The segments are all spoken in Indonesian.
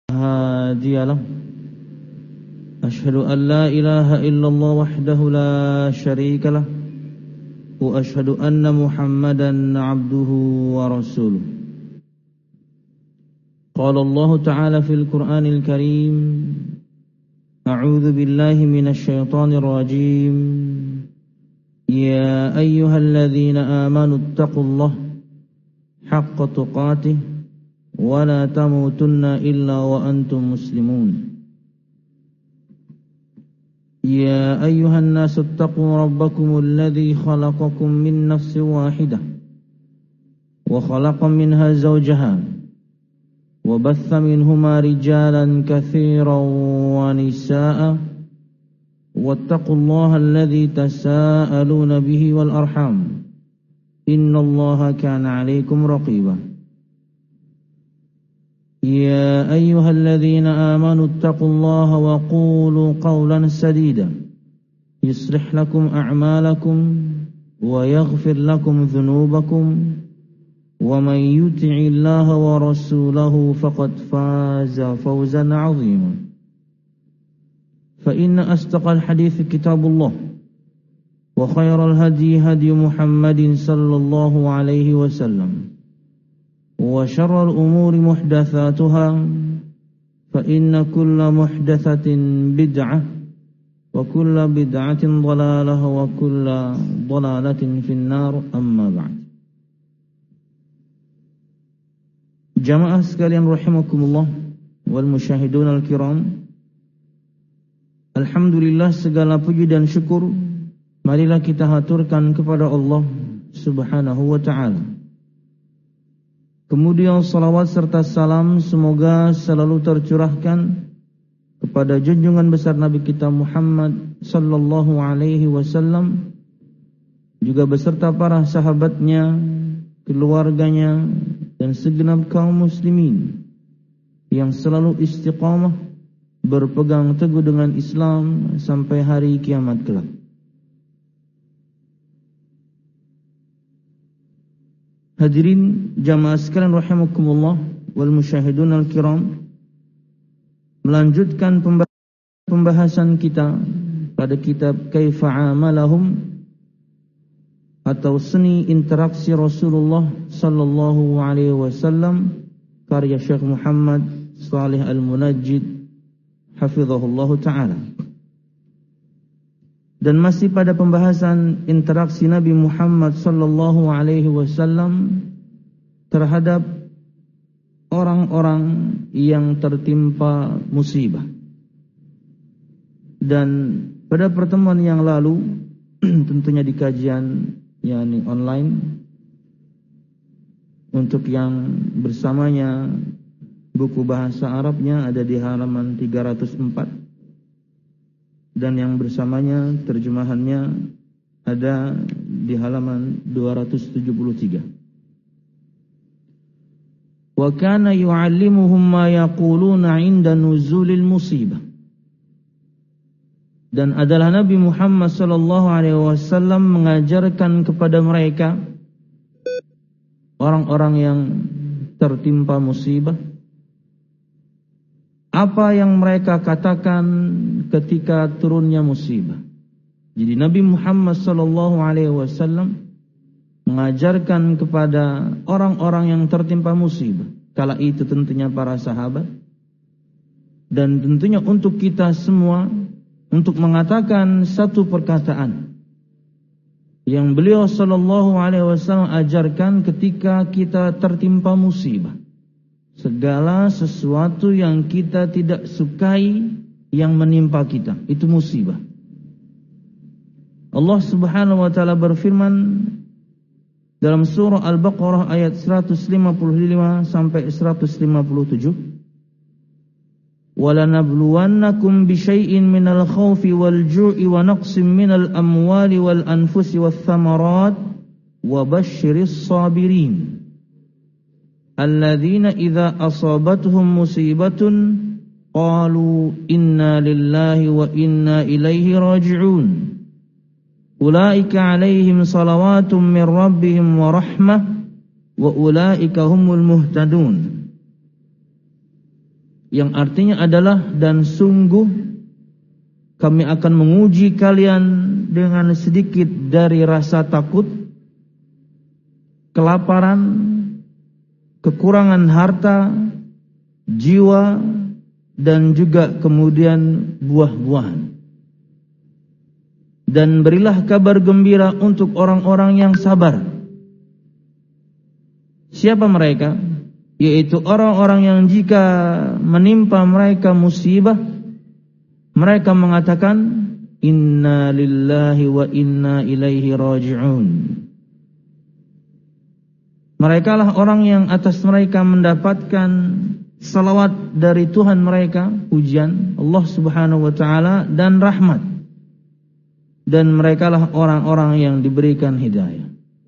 هادي له أشهد أن لا إله إلا الله وحده لا شريك له وأشهد أن محمدا عبده ورسوله قال الله تعالى في القرآن الكريم أعوذ بالله من الشيطان الرجيم يا أيها الذين آمنوا اتقوا الله حق تقاته ولا تموتن إلا وأنتم مسلمون يا أيها الناس اتقوا ربكم الذي خلقكم من نفس واحدة وخلق منها زوجها وبث منهما رجالا كثيرا ونساء واتقوا الله الذي تساءلون به والأرحام إن الله كان عليكم رقيبا يا أيها الذين آمنوا اتقوا الله وقولوا قولا سديدا يصلح لكم أعمالكم ويغفر لكم ذنوبكم ومن يطع الله ورسوله فقد فاز فوزا عظيما فإن أصدق الحديث كتاب الله وخير الهدي هدي محمد صلى الله عليه وسلم وشر الأمور محدثاتها فإن كل محدثة بدعة وكل بدعة ضلالة وكل ضلالة في النار أما بعد. Jamaah sekalian rahimakumullah wal musyahidun al-kiram, alhamdulillah segala puji dan syukur marilah kita haturkan kepada Allah subhanahu wa ta'ala. Kemudian salawat serta salam semoga selalu tercurahkan kepada junjungan besar Nabi kita Muhammad sallallahu alaihi wasallam, juga beserta para sahabatnya, keluarganya, dan segenap kaum muslimin yang selalu istiqamah berpegang teguh dengan Islam sampai hari kiamat kelak. Hadirin jamaah sekalian rahimakumullah wal musyahidun al-kiram, melanjutkan pembahasan kita pada kitab Kaifa Amalahum atau seni interaksi Rasulullah sallallahu alaihi wasallam, karya Syekh Muhammad Shalih Al-Munajjid hafizahullah ta'ala. Dan masih pada pembahasan interaksi Nabi Muhammad sallallahu alaihi wasallam terhadap orang-orang yang tertimpa musibah. Dan pada pertemuan yang lalu tentunya di kajian yakni online, untuk yang bersamanya buku bahasa Arabnya ada di halaman 304. Dan yang bersamanya terjemahannya ada di halaman 273. Wa kana yu'allimuhum ma yaquluna 'inda nuzulil musibah. Dan adalah Nabi Muhammad sallallahu alaihi wasallam mengajarkan kepada mereka, orang-orang yang tertimpa musibah, apa yang mereka katakan ketika turunnya musibah. Jadi Nabi Muhammad sallallahu alaihi wasallam mengajarkan kepada orang-orang yang tertimpa musibah, kala itu tentunya para sahabat, dan tentunya untuk kita semua, untuk mengatakan satu perkataan yang beliau sallallahu alaihi wasallam ajarkan ketika kita tertimpa musibah. Segala sesuatu yang kita tidak sukai yang menimpa kita, itu musibah. Allah Subhanahu wa taala berfirman dalam surah Al-Baqarah ayat 155 sampai 157. وَلَنَبْلُوَنَّكُمْ بِشَيْءٍ مِنَ الْخَوْفِ وَالْجُوعِ وَنَقْصٍ مِنَ الْأَمْوَالِ وَالْأَنْفُسِ وَالثَّمَرَاتِ وَبَشِّرِ الصَّابِرِينَ الَّذِينَ إِذَا أَصَابَتْهُمْ مُصِيبَةٌ قَالُوا إِنَّا لِلَّهِ وَإِنَّا إِلَيْهِ رَاجِعُونَ أُولَئِكَ عَلَيْهِمْ صَلَوَاتٌ مِّن رَّبِّهِمْ وَرَحْمَةٌ وَأُولَئِكَ هُمُ الْمُهْتَدُونَ. yang artinya adalah dan sungguh kami akan menguji kalian dengan sedikit dari rasa takut, kelaparan, kekurangan harta, jiwa, dan juga kemudian buah-buahan. Dan berilah kabar gembira untuk orang-orang yang sabar. Siapa mereka? Yaitu orang-orang yang jika menimpa mereka musibah, mereka mengatakan inna lillahi wa inna ilaihi raji'un. Mereka lah orang yang atas mereka mendapatkan salawat dari Tuhan mereka, pujian Allah Subhanahu wa taala dan rahmat. Dan mereka lah orang-orang yang diberikan hidayah.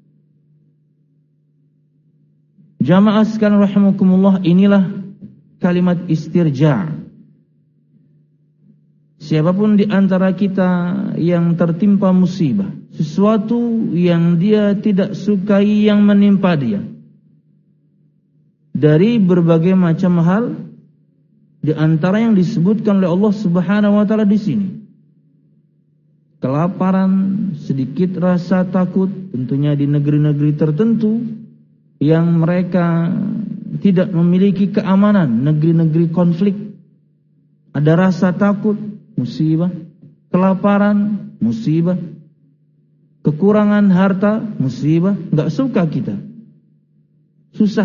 Jamaah sekalian rahimakumullah, inilah kalimat istirja'. Siapapun di antara kita yang tertimpa musibah, sesuatu yang dia tidak sukai yang menimpa dia, dari berbagai macam hal, di antara yang disebutkan oleh Allah Subhanahu wa taala di sini, kelaparan, sedikit rasa takut, tentunya di negeri-negeri tertentu yang mereka tidak memiliki keamanan, negeri-negeri konflik, ada rasa takut, musibah, kelaparan, musibah, kekurangan harta, musibah, enggak suka kita, susah.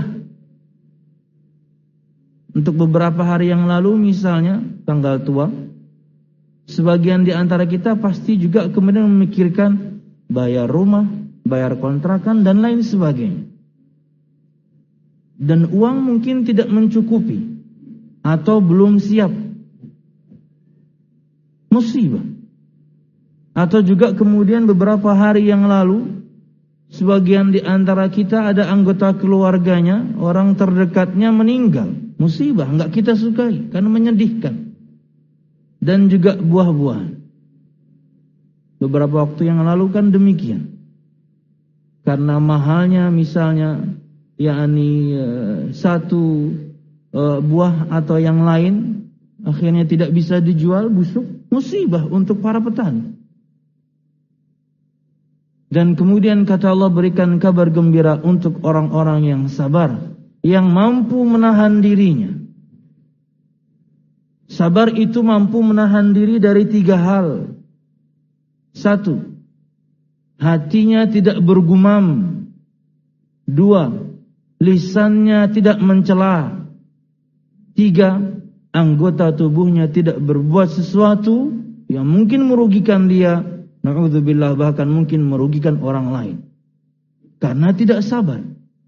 Untuk beberapa hari yang lalu misalnya, tanggal tua, sebagian di antara kita pasti juga kemudian memikirkan bayar rumah, bayar kontrakan, dan lain sebagainya. Dan uang mungkin tidak mencukupi atau belum siap. Musibah. Atau juga kemudian beberapa hari yang lalu, sebagian di antara kita ada anggota keluarganya, orang terdekatnya meninggal. Musibah, enggak kita sukai karena menyedihkan. Dan juga buah-buahan. Beberapa waktu yang lalu kan demikian. Karena mahalnya misalnya satu buah atau yang lain akhirnya tidak bisa dijual, busuk, musibah untuk para petani. Dan kemudian kata Allah, berikan kabar gembira untuk orang-orang yang sabar, yang mampu menahan dirinya. Sabar itu mampu menahan diri dari 3 hal. 1, hatinya tidak bergumam. 2, lisannya tidak mencela. 3, anggota tubuhnya tidak berbuat sesuatu yang mungkin merugikan dia, na'udzubillah, bahkan mungkin merugikan orang lain, karena tidak sabar.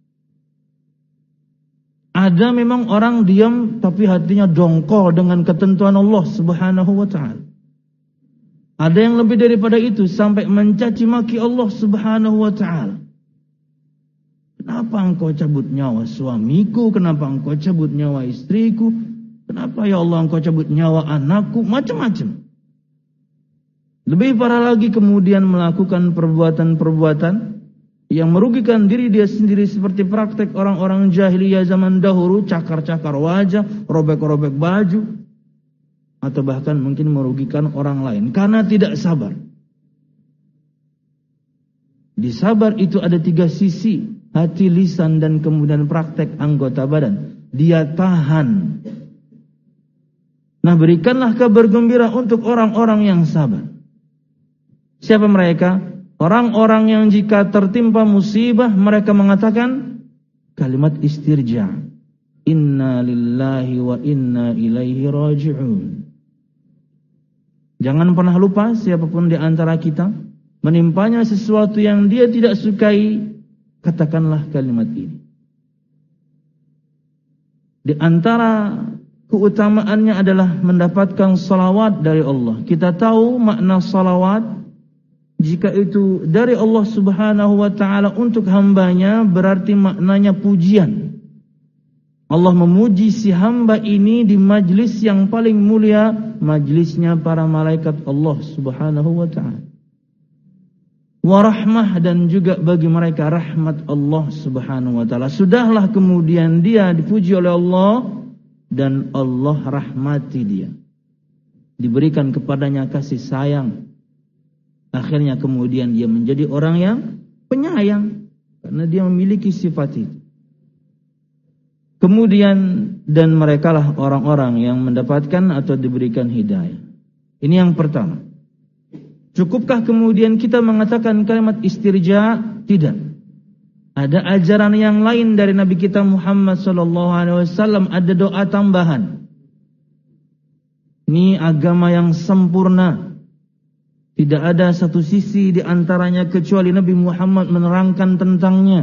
Ada memang orang diam tapi hatinya dongkol dengan ketentuan Allah Subhanahu wa taala. Ada yang lebih daripada itu, sampai mencaci maki Allah Subhanahu wa taala. Kenapa engkau cabut nyawa suamiku? Kenapa engkau cabut nyawa istriku? Kenapa ya Allah engkau cabut nyawa anakku? Macam-macam. Lebih parah lagi kemudian melakukan perbuatan-perbuatan yang merugikan diri dia sendiri, seperti praktek orang-orang jahiliyah zaman dahulu, cakar-cakar wajah, robek-robek baju, atau bahkan mungkin merugikan orang lain karena tidak sabar. Di sabar itu ada 3 sisi, hati, lisan, dan kemudian praktek anggota badan. Dia tahan. Nah, berikanlah kabar gembira untuk orang-orang yang sabar. Siapa mereka? Orang-orang yang jika tertimpa musibah, mereka mengatakan kalimat istirja'. Inna lillahi wa inna ilaihi raji'un. Jangan pernah lupa, siapapun di antara kita menimpanya sesuatu yang dia tidak sukai, katakanlah kalimat ini. Di antara keutamaannya adalah mendapatkan salawat dari Allah. Kita tahu makna salawat. Jika itu dari Allah Subhanahu wa ta'ala untuk hambanya, berarti maknanya pujian. Allah memuji si hamba ini di majlis yang paling mulia, majlisnya para malaikat Allah Subhanahu wa ta'ala. Warahmah, dan juga bagi mereka rahmat Allah Subhanahu wa ta'ala. Sudahlah kemudian dia dipuji oleh Allah, dan Allah rahmati dia. Diberikan kepadanya kasih sayang. Akhirnya kemudian dia menjadi orang yang penyayang karena dia memiliki sifat itu. Kemudian dan merekalah orang-orang yang mendapatkan atau diberikan hidayah. Ini yang pertama. Cukupkah kemudian kita mengatakan kalimat istirja? Tidak. Ada ajaran yang lain dari Nabi kita Muhammad SAW. Ada doa tambahan. Ini agama yang sempurna. Tidak ada satu sisi di antaranya kecuali Nabi Muhammad menerangkan tentangnya.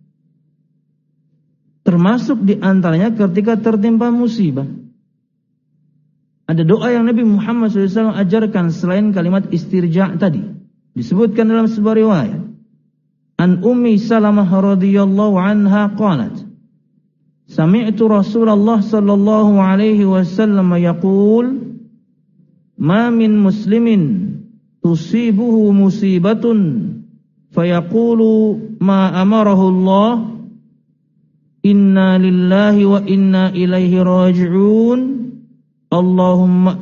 Termasuk di antaranya ketika tertimpa musibah. Ada doa yang Nabi Muhammad SAW ajarkan selain kalimat istirja tadi. Disebutkan dalam sebuah riwayat. An Ummi Salamah radhiyallahu anha qalat. Sami'tu Rasulullah sallallahu alaihi wasallam yaqul ma min muslimin tusibuhu musibatun fayaqulu ma amarahu Allah inna lillahi wa inna ilaihi raji'un Allahumma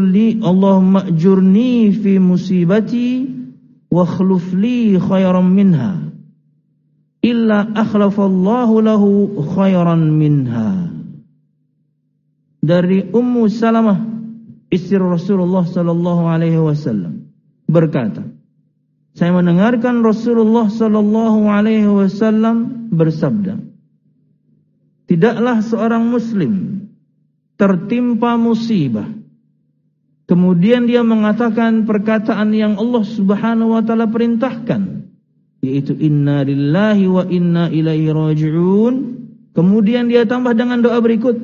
ajurni fi musibati wa akhlif li khairan minha illa akhlafallahu lahu khairan minha. Dari Ummu Salamah istri Rasulullah sallallahu alaihi wasallam berkata, saya mendengarkan Rasulullah sallallahu alaihi wasallam bersabda, tidaklah seorang muslim tertimpa musibah kemudian dia mengatakan perkataan yang Allah Subhanahu wa taala perintahkan, yaitu inna lillahi wa inna ilaihi raji'un. Kemudian dia tambah dengan doa berikut,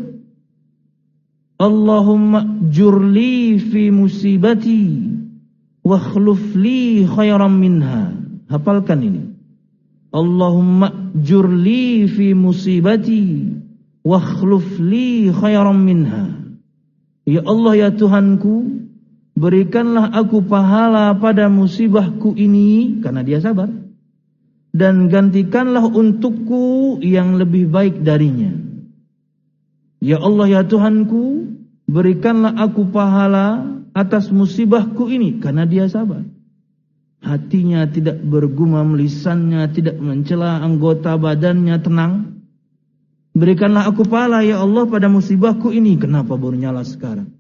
Allahumma jurli fi musibati wa akhlif li khairan minha. Hafalkan ini. Allahumma jurli fi musibati wa akhlif li khairan minha. Ya Allah ya Tuhanku, berikanlah aku pahala pada musibahku ini, karena dia sabar, dan gantikanlah untukku yang lebih baik darinya. Ya Allah ya Tuhanku, berikanlah aku pahala atas musibahku ini, karena dia sabar. Hatinya tidak bergumam, lisannya tidak mencela, anggota badannya tenang. Berikanlah aku pahala ya Allah pada musibahku ini. Kenapa baru nyala sekarang?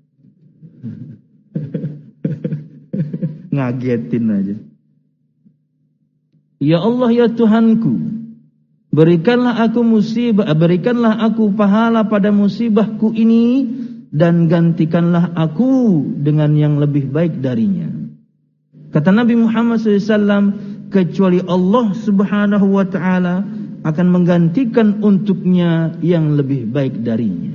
Ngagetin aja. Ya Allah ya Tuhanku, berikanlah aku pahala pada musibahku ini, dan gantikanlah aku dengan yang lebih baik darinya. Kata Nabi Muhammad SAW, kecuali Allah Subhanahu wa ta'ala akan menggantikan untuknya yang lebih baik darinya.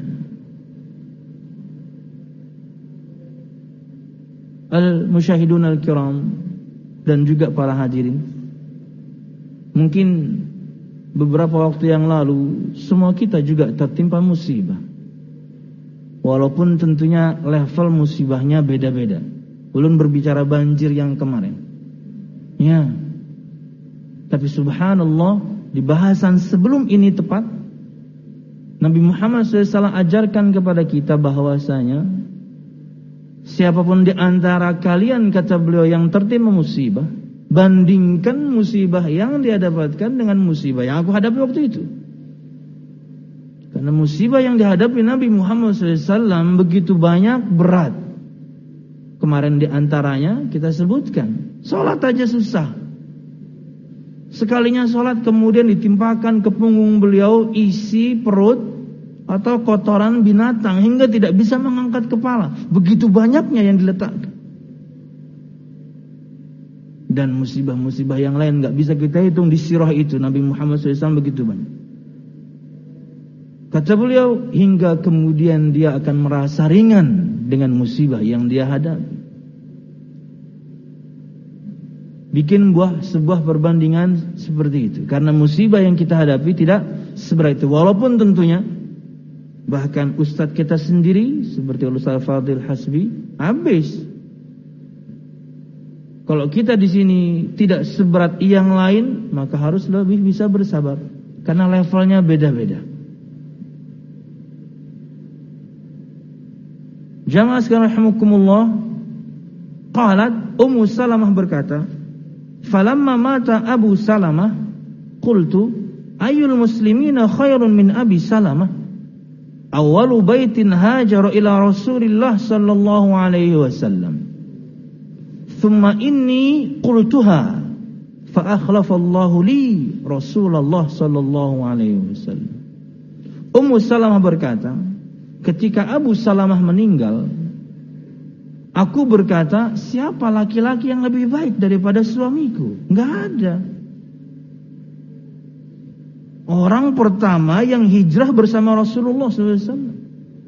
Al-musyahidun al-kiram dan juga para hadirin, mungkin beberapa waktu yang lalu semua kita juga tertimpa musibah. Walaupun tentunya level musibahnya beda-beda. Belum berbicara banjir yang kemarin. Ya. Tapi subhanallah, di bahasan sebelum ini tepat, Nabi Muhammad SAW ajarkan kepada kita bahwasanya siapapun di antara kalian, kata beliau, yang tertimpa musibah, bandingkan musibah yang dia dapatkan dengan musibah yang aku hadapi waktu itu. Karena musibah yang dihadapi Nabi Muhammad SAW begitu banyak, berat. Kemarin di antaranya kita sebutkan, sholat aja susah. Sekalinya sholat kemudian ditimpakan ke punggung beliau isi perut atau kotoran binatang hingga tidak bisa mengangkat kepala. Begitu banyaknya yang diletakkan. Dan musibah-musibah yang lain gak bisa kita hitung di sirah itu. Nabi Muhammad SAW begitu banyak. Kata beliau, hingga kemudian dia akan merasa ringan dengan musibah yang dia hadapi. Bikin sebuah perbandingan seperti itu. Karena musibah yang kita hadapi tidak seberat itu. Walaupun tentunya bahkan ustadz kita sendiri seperti Ustaz Fadil Hasbi habis. Kalau kita di sini tidak seberat yang lain, maka harus lebih bisa bersabar. Karena levelnya beda-beda. Jamaah sekalian rahimakumullah, qalat Ummu Salamah berkata, falamma mata Abu Salamah qultu ayyul muslimina khairun min Abi Salamah awwalu baitin hajara ila Rasulillah sallallahu alaihi wasallam thumma inni qultuha fa akhlafallahu li Rasulullah sallallahu alaihi wasallam. Ummu Salamah berkata, ketika Abu Salamah meninggal, aku berkata, siapa laki-laki yang lebih baik daripada suamiku? Enggak ada. Orang pertama yang hijrah bersama Rasulullah SAW.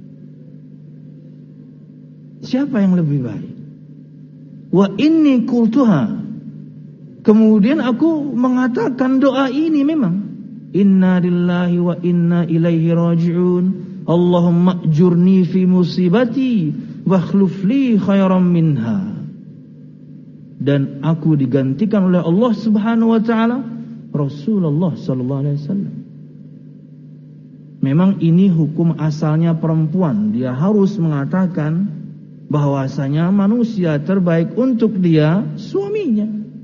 Siapa yang lebih baik? Wa inni qultuha. Kemudian aku mengatakan doa ini memang. Inna lillahi wa inna ilaihi raji'un. Allahumma ajurni fi musibati wa akhlif li khairan minha. Dan aku digantikan oleh Allah Subhanahu wa taala Rasulullah sallallahu alaihi wasallam. Memang ini hukum asalnya perempuan. Dia harus mengatakan bahwasanya manusia terbaik untuk dia suaminya.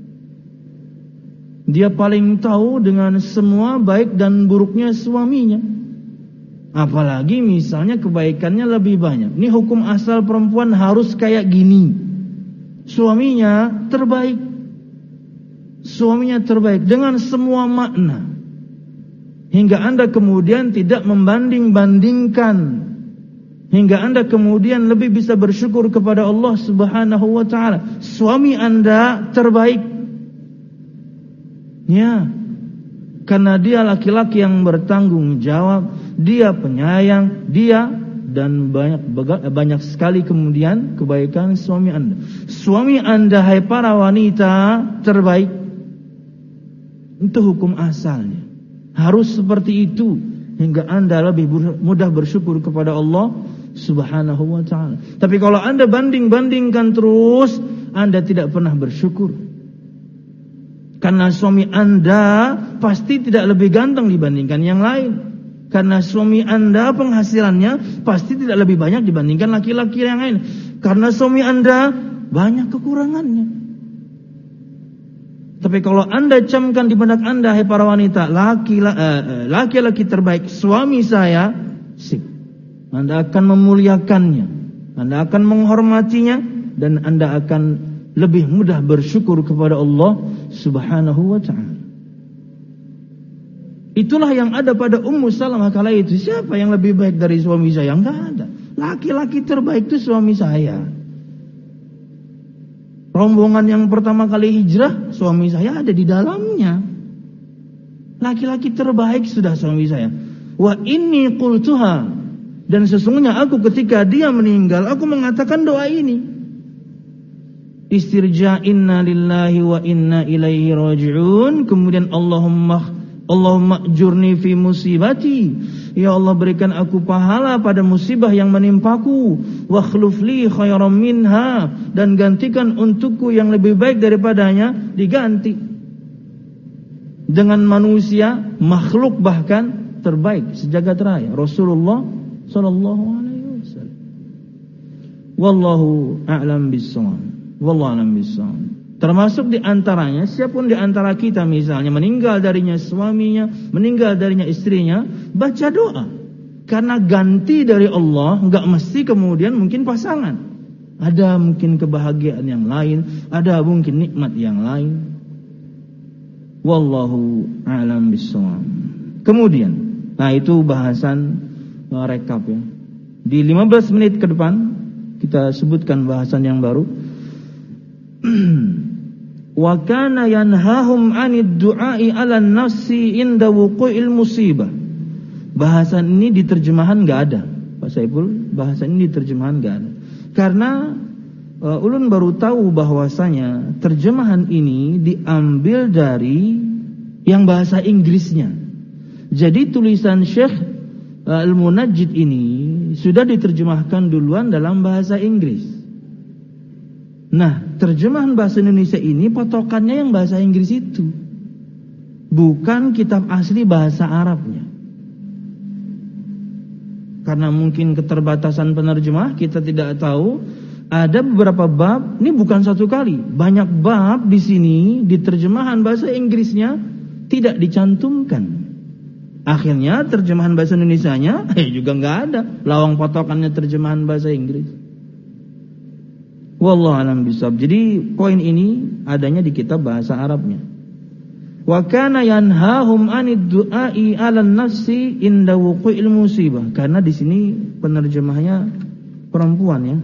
Dia paling tahu dengan semua baik dan buruknya suaminya. Apalagi misalnya kebaikannya lebih banyak. Ini hukum asal perempuan harus kayak gini. Suaminya terbaik. Suaminya terbaik dengan semua makna. Hingga Anda kemudian tidak membanding-bandingkan. Hingga Anda kemudian lebih bisa bersyukur kepada Allah Subhanahu wa taala. Suami Anda terbaik. Ya. Karena dia laki-laki yang bertanggung jawab, dia penyayang, dia dan banyak sekali kemudian kebaikan suami Anda. Suami Anda, hai para wanita, terbaik. Itu hukum asalnya. Harus seperti itu hingga Anda lebih mudah bersyukur kepada Allah Subhanahu wa taala. Tapi kalau Anda banding-bandingkan terus, Anda tidak pernah bersyukur. Karena suami Anda pasti tidak lebih ganteng dibandingkan yang lain. Karena suami Anda penghasilannya pasti tidak lebih banyak dibandingkan laki-laki yang lain. Karena suami Anda banyak kekurangannya. Tapi kalau Anda camkan di benak Anda, hai para wanita, laki-laki terbaik suami saya, sip. Anda akan memuliakannya, Anda akan menghormatinya, dan Anda akan lebih mudah bersyukur kepada Allah Subhanahu wa ta'ala. Itulah yang ada pada Ummu Salamah kala itu. Siapa yang lebih baik dari suami saya? Enggak ada. Laki-laki terbaik itu suami saya. Rombongan yang pertama kali hijrah, suami saya ada di dalamnya. Laki-laki terbaik sudah suami saya. Wa inni qultuha. Dan sesungguhnya aku ketika dia meninggal, aku mengatakan doa ini. Istirja inna lillahi wa inna ilaihi raji'un. Kemudian Allahumma ajurni fi musibati. Ya Allah, berikan aku pahala pada musibah yang menimpaku. Wa akhlif li khairan minha. Dan gantikan untukku yang lebih baik daripadanya. Diganti dengan manusia, makhluk bahkan terbaik sejagat raya, Rasulullah sallallahu alaihi wasallam. Wallahu a'lam bissawab. Wallahu a'lam bissawab. Termasuk di antaranya, siapapun di antara kita misalnya meninggal darinya suaminya, meninggal darinya istrinya, baca doa. Karena ganti dari Allah enggak mesti kemudian mungkin pasangan. Ada mungkin kebahagiaan yang lain, ada mungkin nikmat yang lain. Wallahu a'lam bissawab. Kemudian, nah itu bahasan rekap ya. Di 15 menit ke depan kita sebutkan bahasan yang baru. Wa kana yanhahum 'anid du'a'i 'alan nafsi inda wuqu'il musibah. Bahasan ini di terjemahan enggak ada. Pak Saiful, bahasan ini di terjemahan enggak ada. Karena ulun baru tahu bahwasanya terjemahan ini diambil dari yang bahasa Inggrisnya. Jadi tulisan Syekh Al-Munajjid ini sudah diterjemahkan duluan dalam bahasa Inggris. Nah, terjemahan bahasa Indonesia ini patokannya yang bahasa Inggris itu, bukan kitab asli bahasa Arabnya. karena mungkin keterbatasan penerjemah kita tidak tahu. Ada beberapa bab, ini bukan satu kali, banyak bab di sini di terjemahan bahasa Inggrisnya tidak dicantumkan. Akhirnya terjemahan bahasa Indonesianya juga nggak ada lawang potokannya terjemahan bahasa Inggris. Wallahu a'lam bishawab. Jadi poin ini adanya di kitab bahasa Arabnya. Wa kana yanhahum 'anid du'a'i 'alan nafsi inda wuqu'il musibah. Karena di sini penerjemahnya perempuan ya.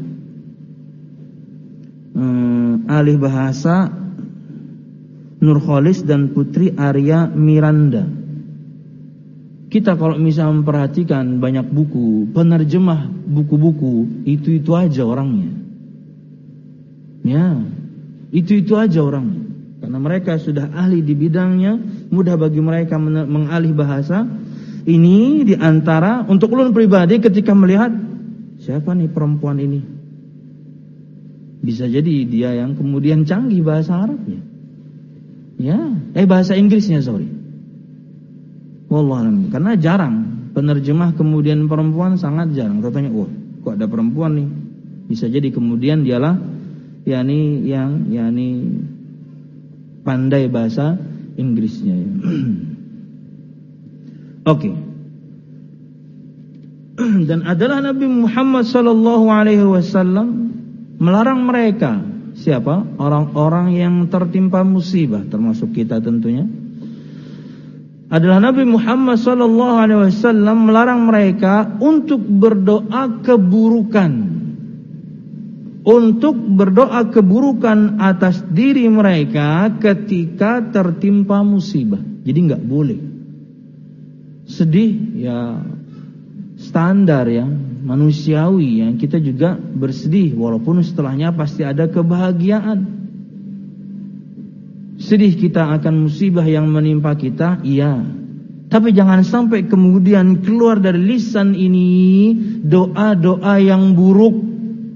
Alih bahasa Nurholis dan Putri Arya Miranda. Kita kalau misalnya memperhatikan banyak buku, penerjemah buku-buku itu aja orangnya. Ya, itu aja orangnya. Karena mereka sudah ahli di bidangnya, mudah bagi mereka mengalih bahasa. Ini diantara untuk ulun pribadi ketika melihat siapa nih perempuan ini, bisa jadi dia yang kemudian canggih bahasa Arabnya. Ya, bahasa Inggrisnya sorry. Wallahualam. Karena jarang penerjemah kemudian perempuan, sangat jarang. Katanya, wah, kok ada perempuan nih? Bisa jadi kemudian dialah yakni pandai bahasa Inggrisnya. Ya. Oke. Dan adalah Nabi Muhammad sallallahu alaihi wasallam melarang mereka, siapa? Orang-orang yang tertimpa musibah, termasuk kita tentunya. Adalah Nabi Muhammad sallallahu alaihi wasallam melarang mereka untuk berdoa keburukan. Untuk berdoa keburukan atas diri mereka ketika tertimpa musibah. Jadi enggak boleh. Sedih ya standar ya, manusiawi yang kita juga bersedih, walaupun setelahnya pasti ada kebahagiaan. Sedih kita akan musibah yang menimpa kita, iya. Tapi jangan sampai kemudian keluar dari lisan ini doa-doa yang buruk.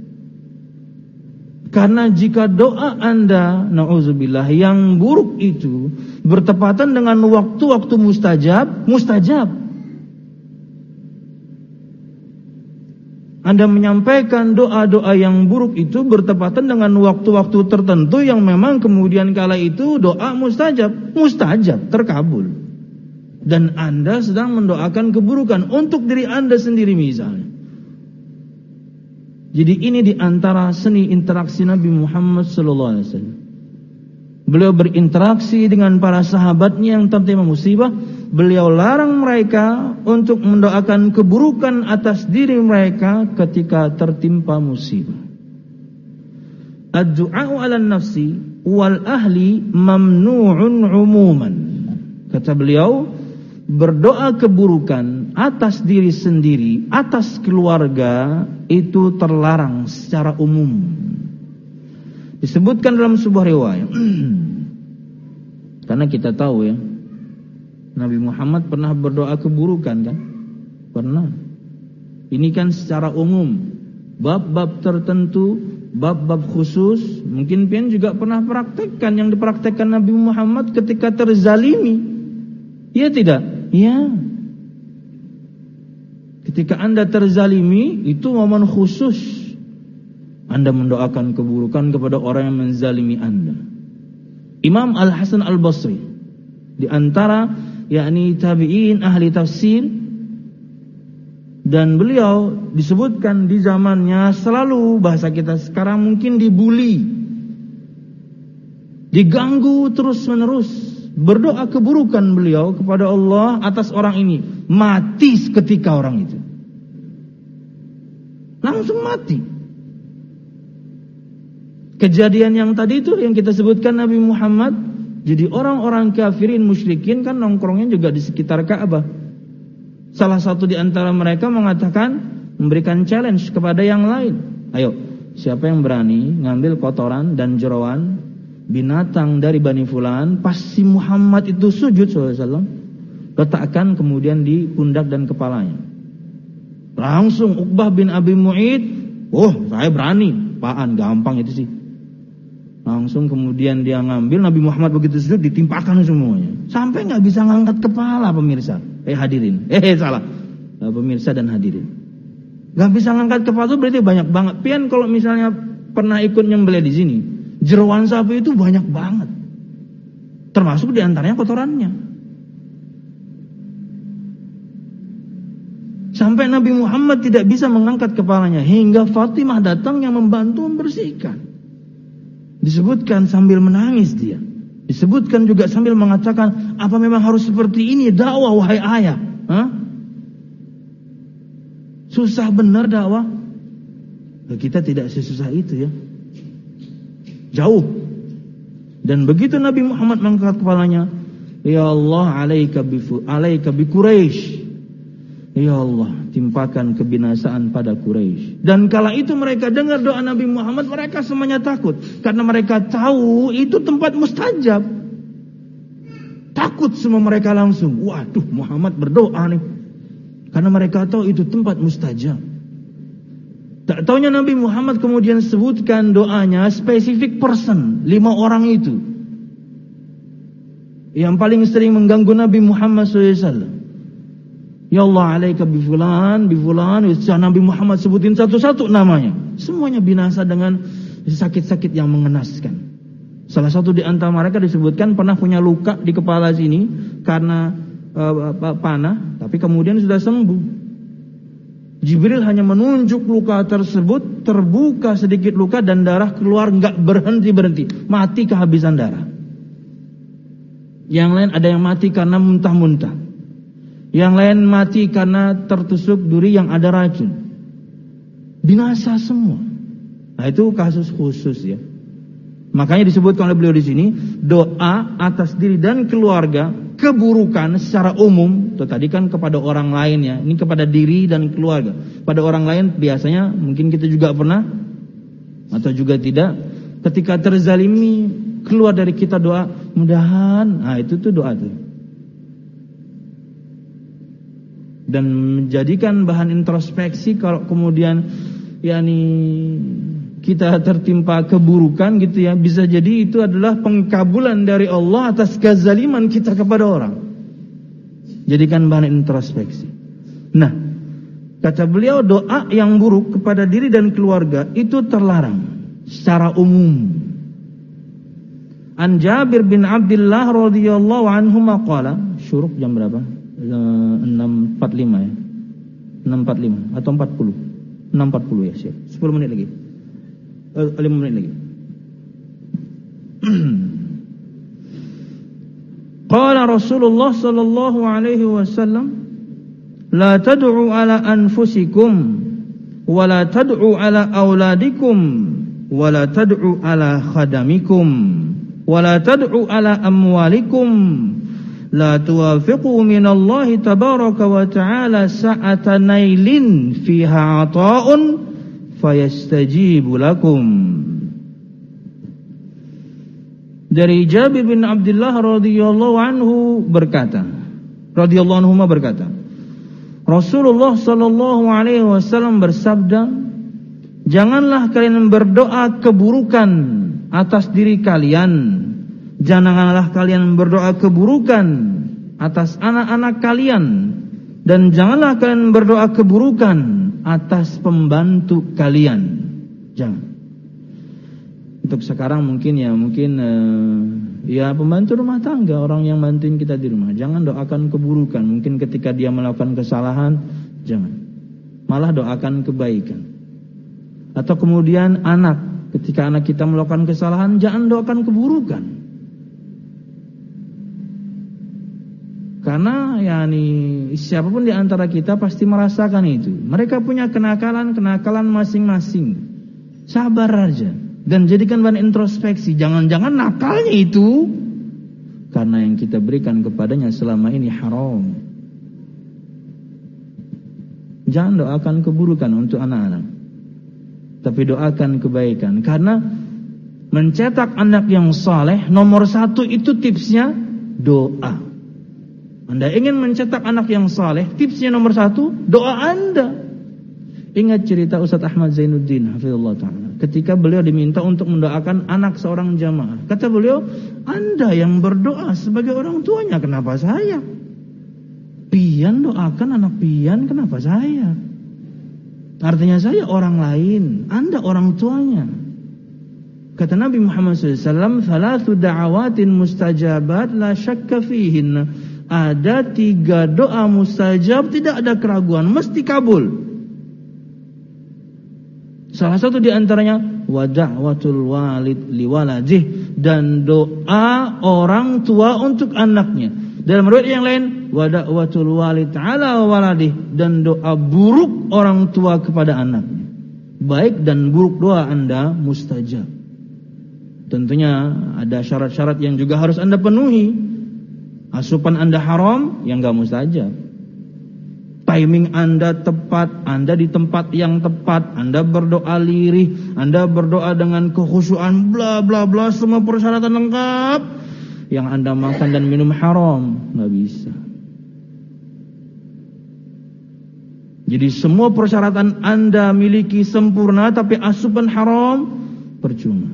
Karena jika doa Anda, na'udzubillah, yang buruk itu bertepatan dengan waktu-waktu mustajab. Anda menyampaikan doa-doa yang buruk itu bertepatan dengan waktu-waktu tertentu yang memang kemudian kala itu doa mustajab, terkabul. Dan Anda sedang mendoakan keburukan untuk diri Anda sendiri misalnya. Jadi ini diantara seni interaksi Nabi Muhammad SAW. Beliau berinteraksi dengan para sahabatnya yang tertimpa musibah. Beliau larang mereka untuk mendoakan keburukan atas diri mereka ketika tertimpa musibah. Ad-du'a'u 'alan nafsi wal ahli mamnu'un 'umuman. Kata beliau, berdoa keburukan atas diri sendiri, atas keluarga, itu terlarang secara umum. Disebutkan dalam sebuah riwayat. Karena kita tahu ya, Nabi Muhammad pernah berdoa keburukan kan? Pernah. Ini kan secara umum. Bab-bab tertentu, bab-bab khusus, mungkin pian juga pernah praktekkan yang dipraktekkan Nabi Muhammad ketika terzalimi. Iya tidak? Iya. Ketika Anda terzalimi, itu momen khusus. Anda mendoakan keburukan kepada orang yang menzalimi Anda. Imam Al-Hasan Al-Basri, di antara yakni tabi'in ahli tafsir, dan beliau disebutkan di zamannya selalu, bahasa kita sekarang mungkin dibully, diganggu terus-menerus. Berdoa keburukan beliau kepada Allah atas orang ini, mati seketika orang itu, langsung mati. Kejadian yang tadi itu yang kita sebutkan Nabi Muhammad. Jadi orang-orang kafirin musyrikin kan nongkrongnya juga di sekitar Ka'bah. Salah satu di antara mereka mengatakan, memberikan challenge kepada yang lain. Ayo, siapa yang berani ngambil kotoran dan jeroan binatang dari Bani Fulan, pas si Muhammad itu sujud SAW, letakkan kemudian di pundak dan kepalanya. Langsung Uqbah bin Abi Mu'id, oh saya berani, apaan, gampang itu sih. Langsung kemudian dia ngambil, Nabi Muhammad begitu sujud ditimpakan semuanya, sampai gak bisa ngangkat kepala pemirsa. Hadirin, salah, pemirsa dan hadirin. Gak bisa ngangkat kepala itu berarti banyak banget. Pian kalau misalnya pernah ikut nyembelih di sini, jeroan sapi itu banyak banget. Termasuk diantaranya kotorannya. Sampai Nabi Muhammad tidak bisa mengangkat kepalanya, hingga Fatimah datang yang membantu membersihkan. Disebutkan sambil menangis dia. Disebutkan juga sambil mengatakan, apa memang harus seperti ini dakwah wahai ayah? Hah? Susah benar dakwah? Kita tidak sesusah itu ya. Jauh. Dan begitu Nabi Muhammad mengangkat kepalanya, ya Allah, alaika bi Quraisy. Ya Allah, timpakan kebinasaan pada Quraisy. Dan kala itu mereka dengar doa Nabi Muhammad, mereka semuanya takut. Karena mereka tahu itu tempat mustajab. Takut semua mereka langsung. Waduh, Muhammad berdoa nih. Karena mereka tahu itu tempat mustajab. Tak taunya Nabi Muhammad kemudian sebutkan doanya spesifik person, 5 orang itu yang paling sering mengganggu Nabi Muhammad SAW. Ya Allah, alaika bifulan, Nabi Muhammad sebutin satu-satu namanya. Semuanya binasa dengan sakit-sakit yang mengenaskan. Salah satu di antara mereka disebutkan pernah punya luka di kepala sini karena panah, tapi kemudian sudah sembuh. Jibril hanya menunjuk luka tersebut, terbuka sedikit luka dan darah keluar enggak berhenti-berhenti, mati kehabisan darah. Yang lain ada yang mati karena muntah-muntah. Yang lain mati karena tertusuk duri yang ada racun. Binasa semua. Nah, itu kasus khusus ya. Makanya disebutkan oleh beliau di sini, doa atas diri dan keluarga, keburukan secara umum, itu tadi kan kepada orang lain ya, ini kepada diri dan keluarga. Pada orang lain biasanya mungkin kita juga pernah atau juga tidak. Ketika terzalimi, keluar dari kita doa, mudahan, nah itu tuh doa tuh. Dan menjadikan bahan introspeksi kalau kemudian kita tertimpa keburukan gitu ya, bisa jadi itu adalah pengkabulan dari Allah atas kezaliman kita kepada orang. Jadikan bahan introspeksi. Nah, kata beliau, doa yang buruk kepada diri dan keluarga itu terlarang secara umum. An Jabir bin Abdullah radhiyallahu anhu qala, syuruk jam berapa? 6.45 ya. 6.45 atau 40. 6.40 ya, siap. 10 menit lagi. 5 menit lagi. Qala Rasulullah sallallahu alaihi wasallam, la tad'u ala anfusikum wa la tad'u ala auladikum wa la tad'u ala khadamikum wa la tad'u ala amwalikum la tuwafiqu minallahi tabaraka wa ta'ala sa'ata nailin fiha ata'un fayastajibu lakum. Dari Jabir bin Abdullah radhiyallahu anhu berkata, Rasulullah sallallahu alaihi wasallam bersabda, janganlah kalian berdoa keburukan atas diri kalian. Janganlah kalian berdoa keburukan atas anak-anak kalian, dan janganlah kalian berdoa keburukan atas pembantu kalian. Jangan. Untuk sekarang mungkin pembantu rumah tangga, orang yang bantuin kita di rumah, jangan doakan keburukan. Mungkin ketika dia melakukan kesalahan, jangan. Malah doakan kebaikan. Atau kemudian anak, ketika anak kita melakukan kesalahan, jangan doakan keburukan. Karena siapapun di antara kita pasti merasakan itu. Mereka punya kenakalan masing-masing. Sabar aja dan jadikan bahan introspeksi. Jangan-jangan nakalnya itu karena yang kita berikan kepadanya selama ini haram. Jangan doakan keburukan untuk anak-anak, tapi doakan kebaikan. Karena mencetak anak yang saleh, nomor 1 itu tipsnya doa. Anda ingin mencetak anak yang saleh, tipsnya nomor 1, doa Anda. Ingat cerita Ustaz Ahmad Zainuddin hafizallahu ta'ala, ketika beliau diminta untuk mendoakan anak seorang jamaah. Kata beliau, Anda yang berdoa sebagai orang tuanya, kenapa saya? Pian doakan anak pian, kenapa saya? Artinya saya orang lain, Anda orang tuanya. Kata Nabi Muhammad SAW, "Thalathu da'awatin mustajabat la syakka fihinna." Ada 3 doa mustajab, tidak ada keraguan, mesti kabul. Salah satu di antaranya wa da'watul walid liwaladih, dan doa orang tua untuk anaknya. Dalam riwayat yang lain wa da'watul walid ala waladih, dan doa buruk orang tua kepada anaknya. Baik dan buruk doa Anda mustajab. Tentunya ada syarat-syarat yang juga harus Anda penuhi. Asupan Anda haram, yang enggak mustajab. Timing Anda tepat, Anda di tempat yang tepat, Anda berdoa lirih, Anda berdoa dengan kekhusyuan, bla bla bla, semua persyaratan lengkap. Yang Anda makan dan minum haram, enggak bisa. Jadi semua persyaratan Anda miliki sempurna, tapi asupan haram, percuma.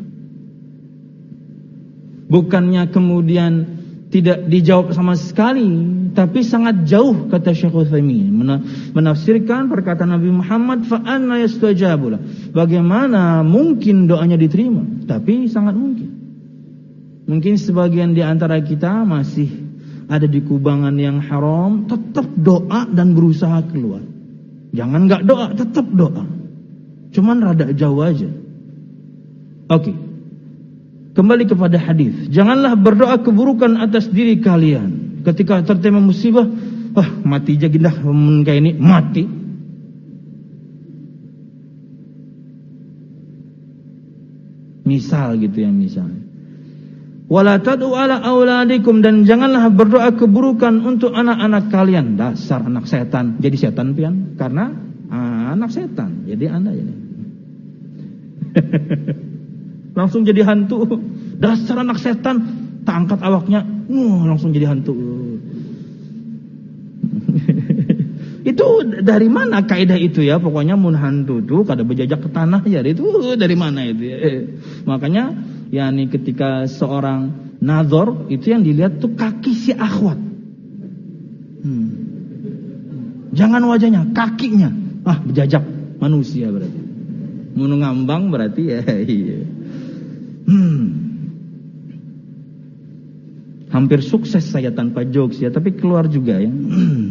Bukannya kemudian tidak dijawab sama sekali, tapi sangat jauh, kata Syekh Utsaimin menafsirkan perkataan Nabi Muhammad, fa anna yastajabu lah. Bagaimana mungkin doanya diterima? Tapi sangat mungkin. Mungkin sebagian di antara kita masih ada di kubangan yang haram, tetap doa dan berusaha keluar. Jangan enggak doa, tetap doa. Cuman rada jauh aja. Oke. Kembali kepada hadis. Janganlah berdoa keburukan atas diri kalian. Ketika tertimpa musibah, mati aja gindah kayak ini, mati. Misal gitu ya, misal. Wala tad'u ala auladikum, dan janganlah berdoa keburukan untuk anak-anak kalian. Dasar anak setan. Jadi setan pian karena anak setan. Jadi Anda jadi. Langsung jadi hantu. Dasar anak setan, tak angkat awaknya, langsung jadi hantu. Itu dari mana kaidah itu ya? Pokoknya mun hantu tuh kada berjajak ke tanah ya, itu dari mana itu ya? Makanya yakni ketika seorang nazar itu yang dilihat tuh kaki si akhwat. Jangan wajahnya, kakinya. Berjajak manusia berarti. Mun ngambang berarti ya iya. Hampir sukses saya tanpa jokes ya, tapi keluar juga ya.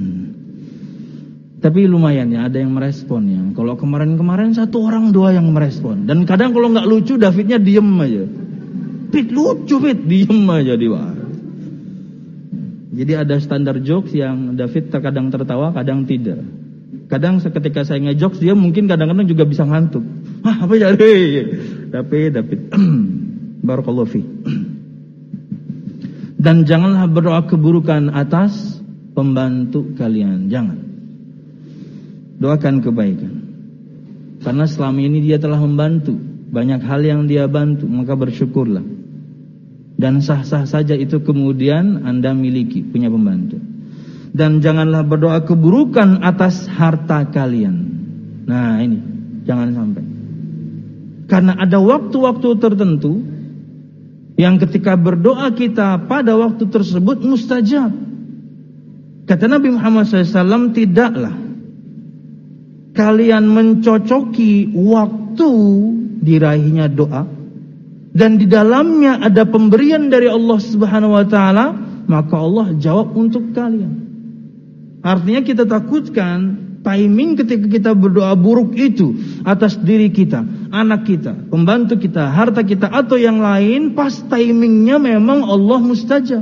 Tapi lumayan ya, ada yang merespon ya. Kalau kemarin-kemarin 1 orang 2 yang merespon. Dan kadang kalau nggak lucu, Davidnya diem aja. Pit lucu, Pit diem aja dia. Jadi ada standar jokes yang David terkadang tertawa, kadang tidak. Kadang ketika saya ngejokes dia mungkin kadang-kadang juga bisa ngantuk. Apa jadi? David barakallahu fi. Dan janganlah berdoa keburukan atas pembantu kalian. Jangan. Doakan kebaikan. Karena selama ini dia telah membantu. Banyak hal yang dia bantu, maka bersyukurlah. Dan sah-sah saja itu kemudian Anda miliki, punya pembantu. Dan janganlah berdoa keburukan atas harta kalian. Nah ini, jangan sampai. Karena ada waktu-waktu tertentu yang ketika berdoa kita pada waktu tersebut mustajab. Kata Nabi Muhammad SAW, tidaklah kalian mencocoki waktu diraihnya doa dan di dalamnya ada pemberian dari Allah Subhanahu wa taala, maka Allah jawab untuk kalian. Artinya kita takutkan timing ketika kita berdoa buruk itu atas diri kita, anak kita, pembantu kita, harta kita atau yang lain, pas timingnya memang Allah mustajab.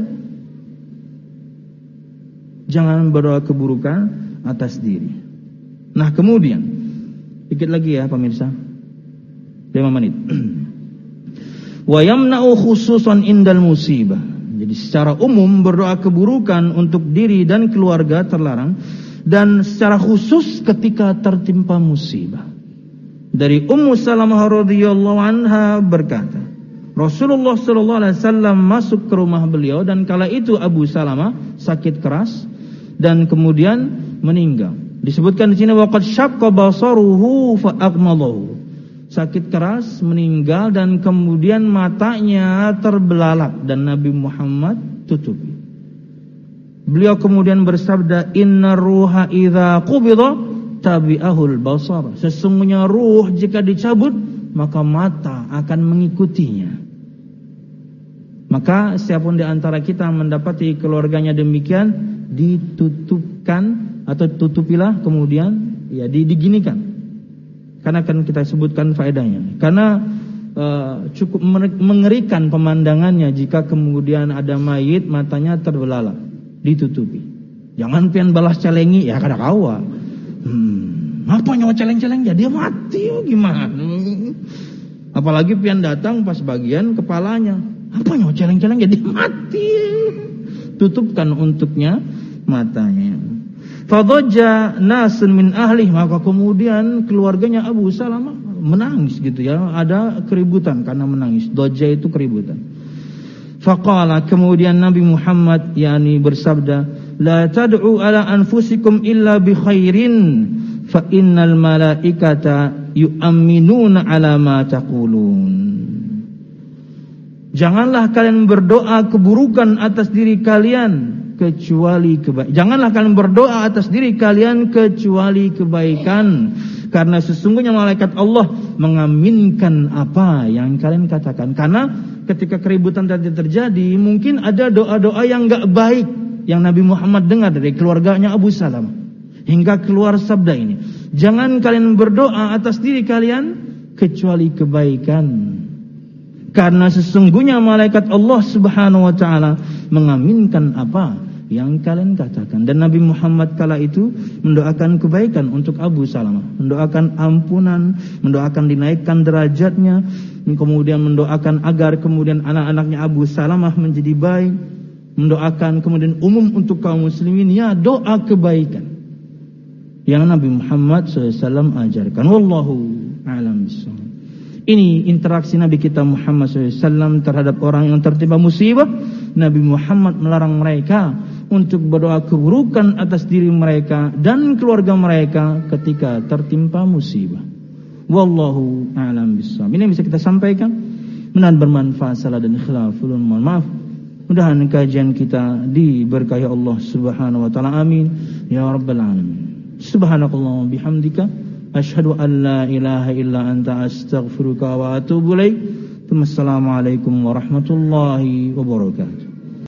Jangan berdoa keburukan atas diri. Nah kemudian, dikit lagi ya pemirsa, 5 menit. Wa yamna'u khususan indal musibah. Jadi secara umum berdoa keburukan untuk diri dan keluarga terlarang, dan secara khusus ketika tertimpa musibah. Dari Ummu Salamah radhiyallahu anha berkata, Rasulullah sallallahu alaihi wasallam masuk ke rumah beliau dan kala itu Abu Salamah sakit keras dan kemudian meninggal. Disebutkan di sini waqad syaqqa basaruhu fa aqmalahu. Sakit keras, meninggal dan kemudian matanya terbelalak dan Nabi Muhammad tutupi. Beliau kemudian bersabda, inna ruha idza qubida tabi'ahul basar. Sesungguhnya ruh jika dicabut, maka mata akan mengikutinya. Maka siapapun di antara kita mendapati keluarganya demikian, ditutupkan atau tutupilah, kemudian ya diginikan. Karena akan kita sebutkan faedahnya. Karena cukup mengerikan pemandangannya jika kemudian ada mayit matanya terbelalak, ditutupi. Jangan pian balas celengi, ya kada kawa. Apa nyawa celeng-celeng ya dia mati, gimana? Apalagi pian datang pas bagian kepalanya. Apa nyawa celeng-celeng ya dia mati. Tutupkan untuknya matanya. Fadajja nasun min ahli, maka kemudian keluarganya Abu Salamah menangis gitu ya, ada keributan karena menangis. Dajja itu keributan. Faqala, kemudian Nabi Muhammad yakni bersabda, la tad'u ala anfusikum illa bi khairin fa innal malaikata yu'minuna ala ma taqulun. Janganlah kalian berdoa keburukan atas diri kalian kecuali kebaikan. Janganlah kalian berdoa atas diri kalian kecuali kebaikan, karena sesungguhnya malaikat Allah mengaminkan apa yang kalian katakan. Karena ketika keributan tadi terjadi, mungkin ada doa-doa yang enggak baik yang Nabi Muhammad dengar dari keluarganya Abu Salamah, hingga keluar sabda ini, jangan kalian berdoa atas diri kalian kecuali kebaikan, karena sesungguhnya malaikat Allah Subhanahu wa taala mengaminkan apa yang kalian katakan. Dan Nabi Muhammad kala itu mendoakan kebaikan untuk Abu Salamah, mendoakan ampunan, mendoakan dinaikkan derajatnya, kemudian mendoakan agar kemudian anak-anaknya Abu Salamah menjadi baik, mendoakan kemudian umum untuk kaum muslimin, ya doa kebaikan yang Nabi Muhammad SAW ajarkan. Wallahu a'lam bishawab. Ini interaksi Nabi kita Muhammad SAW terhadap orang yang tertimpa musibah. Nabi Muhammad melarang mereka untuk berdoa keburukan atas diri mereka dan keluarga mereka ketika tertimpa musibah. Wallahu a'lam bishawab. Ini yang bisa kita sampaikan. Mudah-mudahan bermanfaat. Salah dan khilaf, mohon maaf. Mudah-mudahan kajian kita diberkahi Allah Subhanahu wa taala. Amin ya rabbal alamin. Subhanakallahumma bihamdika asyhadu an la ilaha illa anta astaghfiruka wa atubu ilaik. Wassalamualaikum warahmatullahi wabarakatuh.